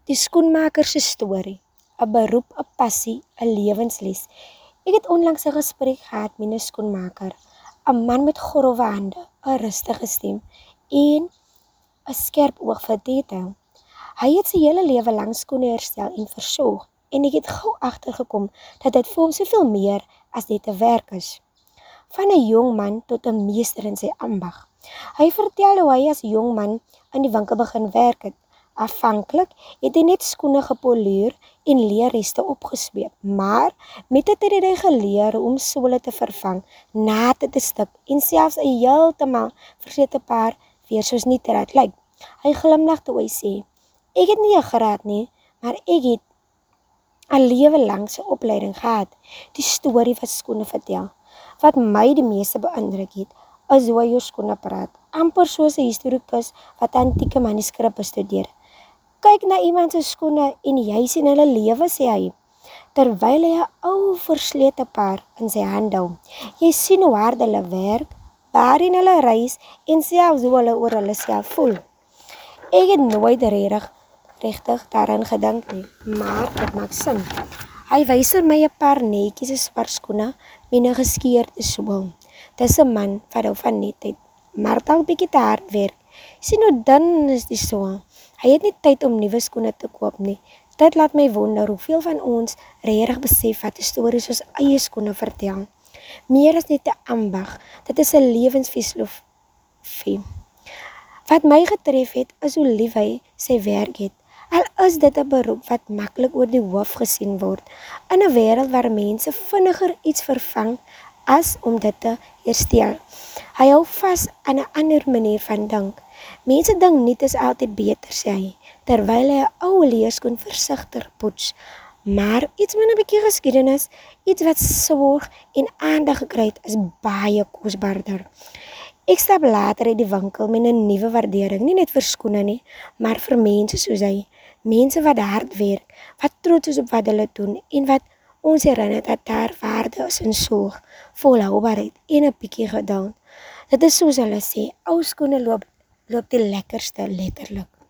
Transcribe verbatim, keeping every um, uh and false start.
Die skoenmaker se storie, 'n beroep, 'n passie, 'n lewensles. Ek het onlangs 'n gesprek gehad met 'n skoenmaker, 'n man met growwe hande, 'n rustige stem en 'n skerp oog vir detail. Hy het sy hele lewe lank skoene herstel en versorg en ek het gou agtergekom dat dit vir hom soveel meer as net 'n werk is. Van 'n jong man tot 'n meester in sy ambag. Hy vertel hoe hy as jong man in die winkel begin werk het. Aanvanklik het hy net skoene gepoleer en leerreste opgesweep, maar met die tyd het hy geleer hoe om sole te vervang, nate te stik en selfs 'n heeltemal verslete paar weer soos nie te laat lyk. Hy glimlag toe hy sê, ek het nie 'n graad nie, maar ek het 'n lewe lank se opleiding gehad. Die storie wat skoene vertel. Wat my die meeste beïndruk het, is hoe hy oor skoene praat, amper soos 'n historikus wat antieke manuskripte bestudeer. Kyk na iemand se skoene en jy sien hulle lewe, sê hy, terwyl hy 'n ou verslete paar in sy hand hou. Jy sien hoe hard hulle werk, waarin hulle reis en selfs hoe hulle oor hulle self voel. Ek het nooit regtig regtig daaraan gedink nie, maar dit maak sin. Hy wys my 'n paar netjiese swart skoene met 'n geskeurde sool. Dis 'n man wat hou van netheid, maar dalk bietjie te hard werk. Sien hoe dun is die sool. Hy het nie tyd om nuwe skoene te koop nie. Dit laat my wonder hoeveel van ons regtig besef wat 'n storie soos eie skoene vertel. Meer as net 'n ambag, dit is 'n lewensfilosofie. Wat my getref het, is hoe lief hy sy werk het. Al is dit 'n beroep wat maklik oor die hoof gesien word, in 'n wêreld waar mense vinniger iets vervang as om dit te herstel. Hy hou vas aan 'n ander manier van dink. Mense dink niet is altyd beter, sê hy, terwyl hy 'n ou leerskoen versigtig poets. Maar iets met 'n bietjie geskiedenis, iets wat sorg en aandag gekry het, is baie kosbaarder. Ek stap later uit die winkel met 'n nuwe waardering, nie net vir skoene nie, maar vir mense soos hy. Mense wat hard werk, wat trots is op wat hulle doen en wat ons herinner dat daar waarde is in sorg, volhoubaarheid en 'n bietjie geduld. Dit is soos hulle sê, ou skoene loop loop die lekkerste, letterlik.